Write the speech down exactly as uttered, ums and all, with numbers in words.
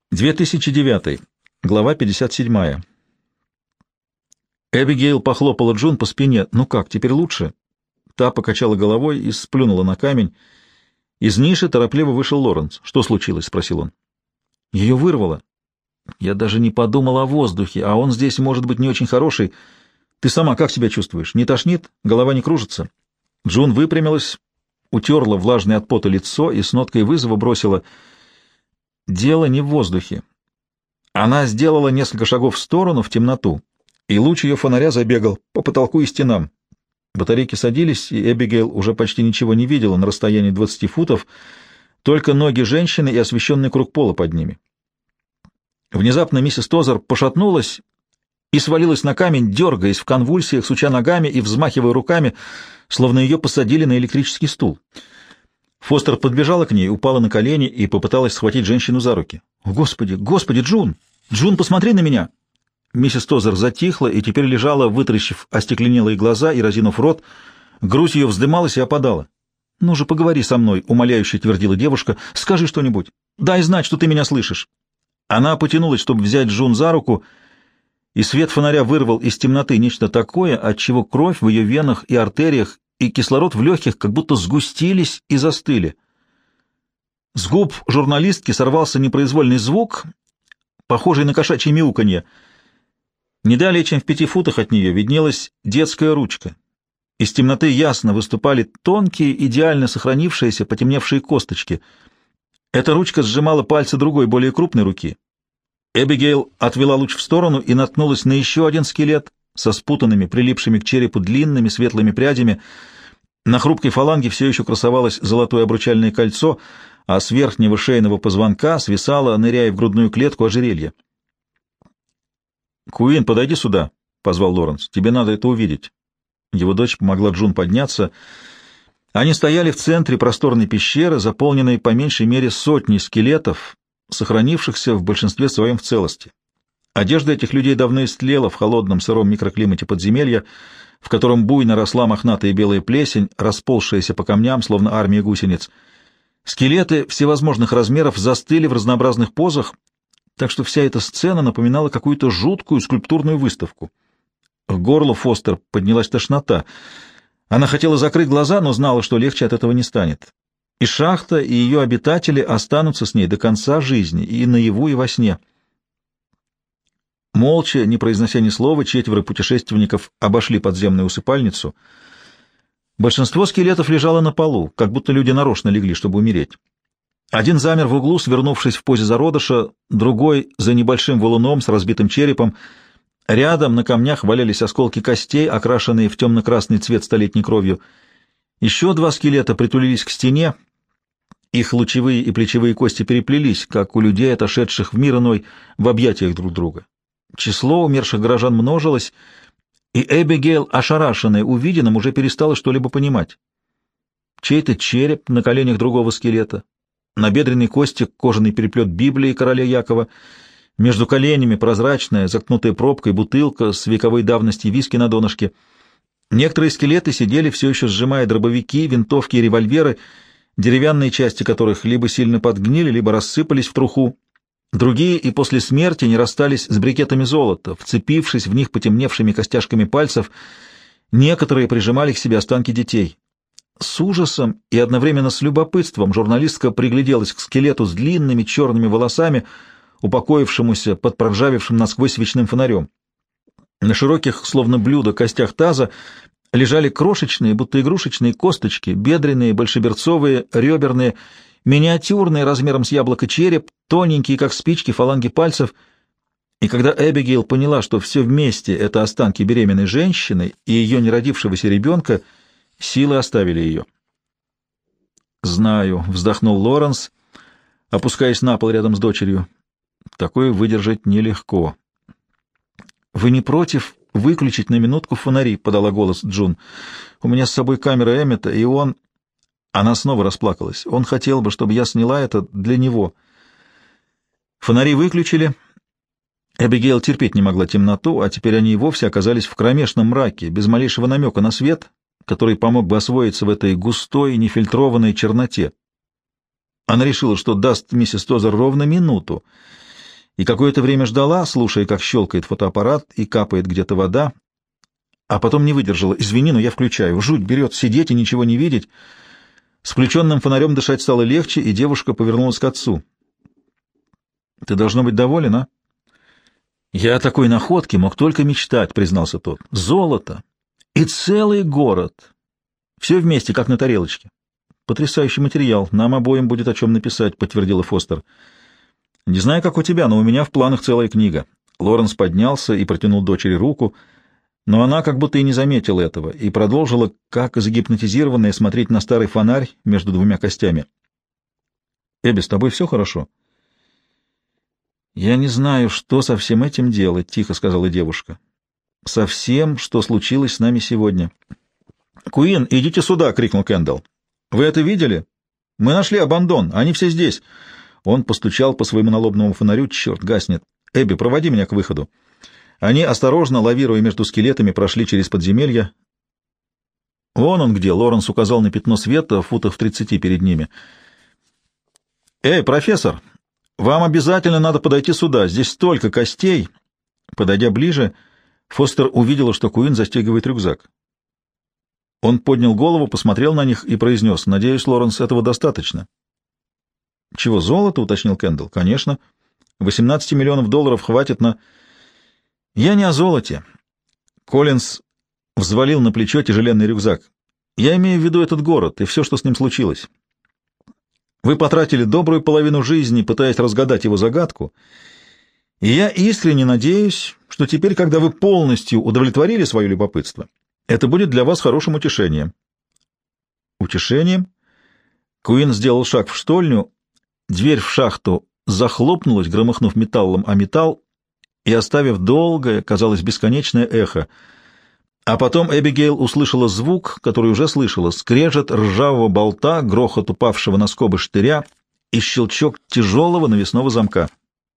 две тысячи девятый. Глава пятьдесят семь. Эбигейл похлопала Джун по спине. «Ну как, теперь лучше?» Та покачала головой и сплюнула на камень. Из ниши торопливо вышел Лоренс. «Что случилось?» — спросил он. «Ее вырвало. Я даже не подумал о воздухе, а он здесь может быть не очень хороший. Ты сама как себя чувствуешь? Не тошнит? Голова не кружится?» Джун выпрямилась, утерла влажное от пота лицо и с ноткой вызова бросила: «Дело не в воздухе». Она сделала несколько шагов в сторону, в темноту, и луч ее фонаря забегал по потолку и стенам. Батарейки садились, и Эбигейл уже почти ничего не видела на расстоянии двадцати футов, только ноги женщины и освещенный круг пола под ними. Внезапно миссис Тозер пошатнулась и свалилась на камень, дергаясь в конвульсиях, суча ногами и взмахивая руками, словно ее посадили на электрический стул. Фостер подбежала к ней, упала на колени и попыталась схватить женщину за руки. «О, Господи, Господи, Джун! Джун, посмотри на меня!» Миссис Тозер затихла и теперь лежала, вытаращив остекленелые глаза и разинув рот. Грудь ее вздымалась и опадала. «Ну же, поговори со мной», — умоляюще твердила девушка. «Скажи что-нибудь. Дай знать, что ты меня слышишь». Она потянулась, чтобы взять Джун за руку, и свет фонаря вырвал из темноты нечто такое, от чего кровь в ее венах и артериях и кислород в легких как будто сгустились и застыли. С губ журналистки сорвался непроизвольный звук, похожий на кошачье мяуканье. Не далее, чем в пяти футах от нее, виднелась детская ручка. Из темноты ясно выступали тонкие, идеально сохранившиеся, потемневшие косточки. Эта ручка сжимала пальцы другой, более крупной руки. Эбигейл отвела луч в сторону и наткнулась на еще один скелет со спутанными, прилипшими к черепу длинными светлыми прядями. На хрупкой фаланге все еще красовалось золотое обручальное кольцо, а с верхнего шейного позвонка свисало, ныряя в грудную клетку, ожерелье. «Куин, подойди сюда», — позвал Лоренс. «Тебе надо это увидеть». Его дочь помогла Джун подняться. Они стояли в центре просторной пещеры, заполненной по меньшей мере сотней скелетов, сохранившихся в большинстве своем в целости. Одежда этих людей давно истлела в холодном сыром микроклимате подземелья, в котором буйно росла мохнатая белая плесень, расползшаяся по камням, словно армия гусениц. Скелеты всевозможных размеров застыли в разнообразных позах, так что вся эта сцена напоминала какую-то жуткую скульптурную выставку. К горлу Фостер поднялась тошнота. Она хотела закрыть глаза, но знала, что легче от этого не станет. И шахта, и ее обитатели останутся с ней до конца жизни, и наяву, и во сне. Молча, не произнося ни слова, четверо путешественников обошли подземную усыпальницу. Большинство скелетов лежало на полу, как будто люди нарочно легли, чтобы умереть. Один замер в углу, свернувшись в позе зародыша, другой — за небольшим валуном с разбитым черепом. Рядом на камнях валялись осколки костей, окрашенные в темно-красный цвет столетней кровью. Еще два скелета притулились к стене. Их лучевые и плечевые кости переплелись, как у людей, отошедших в мир иной, в объятиях друг друга. Число умерших горожан множилось, и Эбигейл, ошарашенная увиденным, уже перестала что-либо понимать. Чей-то череп на коленях другого скелета, на бедренной кости кожаный переплет Библии короля Якова, между коленями прозрачная, заткнутая пробкой бутылка с вековой давности виски на донышке. Некоторые скелеты сидели, все еще сжимая дробовики, винтовки и револьверы, деревянные части которых либо сильно подгнили, либо рассыпались в труху. Другие и после смерти не расстались с брикетами золота, вцепившись в них потемневшими костяшками пальцев. Некоторые прижимали к себе останки детей. С ужасом и одновременно с любопытством журналистка пригляделась к скелету с длинными черными волосами, упокоившемуся под проржавевшим насквозь свечным фонарем. На широких, словно блюдо, костях таза лежали крошечные, будто игрушечные косточки, бедренные, большеберцовые, реберные, миниатюрные размером с яблоко череп, тоненькие, как спички, фаланги пальцев. И когда Эбигейл поняла, что все вместе — это останки беременной женщины и ее неродившегося ребенка, силы оставили ее. «Знаю», — вздохнул Лоренс, опускаясь на пол рядом с дочерью. «Такое выдержать нелегко». «Вы не против выключить на минутку фонари?» — подала голос Джун. «У меня с собой камера Эммета, и он...» Она снова расплакалась. «Он хотел бы, чтобы я сняла это для него». Фонари выключили. Эбигейл терпеть не могла темноту, а теперь они и вовсе оказались в кромешном мраке, без малейшего намека на свет, который помог бы освоиться в этой густой, нефильтрованной черноте. Она решила, что даст миссис Тозер ровно минуту, и какое-то время ждала, слушая, как щелкает фотоаппарат и капает где-то вода, а потом не выдержала. «Извини, но я включаю. Жуть берет сидеть и ничего не видеть». С включенным фонарем дышать стало легче, и девушка повернулась к отцу. «Ты должно быть доволен, а?» «Я о такой находке мог только мечтать», — признался тот. «Золото! И целый город! Все вместе, как на тарелочке. Потрясающий материал. Нам обоим будет о чем написать», — подтвердила Фостер. «Не знаю, как у тебя, но у меня в планах целая книга». Лоренс поднялся и протянул дочери руку, но она как будто и не заметила этого и продолжила, как загипнотизированная, смотреть на старый фонарь между двумя костями. «Эбби, с тобой все хорошо?» «Я не знаю, что со всем этим делать», — тихо сказала девушка. «Со всем, что случилось с нами сегодня». «Куин, идите сюда!» — крикнул Кэндалл. «Вы это видели? Мы нашли Абандон, они все здесь». Он постучал по своему налобному фонарю. «Черт, гаснет! Эбби, проводи меня к выходу». Они, осторожно, лавируя между скелетами, прошли через подземелье. «Вон он где!» — Лоренс указал на пятно света в футах в тридцати перед ними. «Эй, профессор, вам обязательно надо подойти сюда. Здесь столько костей!» Подойдя ближе, Фостер увидела, что Куин застегивает рюкзак. Он поднял голову, посмотрел на них и произнес: «Надеюсь, Лоренс, этого достаточно». «Чего, золото?» — уточнил Кэндалл. «Конечно. восемнадцать миллионов долларов хватит на...» «Я не о золоте». Коллинз взвалил на плечо тяжеленный рюкзак. «Я имею в виду этот город и все, что с ним случилось. Вы потратили добрую половину жизни, пытаясь разгадать его загадку, и я искренне надеюсь, что теперь, когда вы полностью удовлетворили свое любопытство, это будет для вас хорошим утешением». «Утешением?» Куин сделал шаг в штольню, дверь в шахту захлопнулась, громыхнув металлом о металл и оставив долгое, казалось, бесконечное эхо. А потом Эбигейл услышала звук, который уже слышала: скрежет ржавого болта, грохот упавшего на скобы штыря и щелчок тяжелого навесного замка.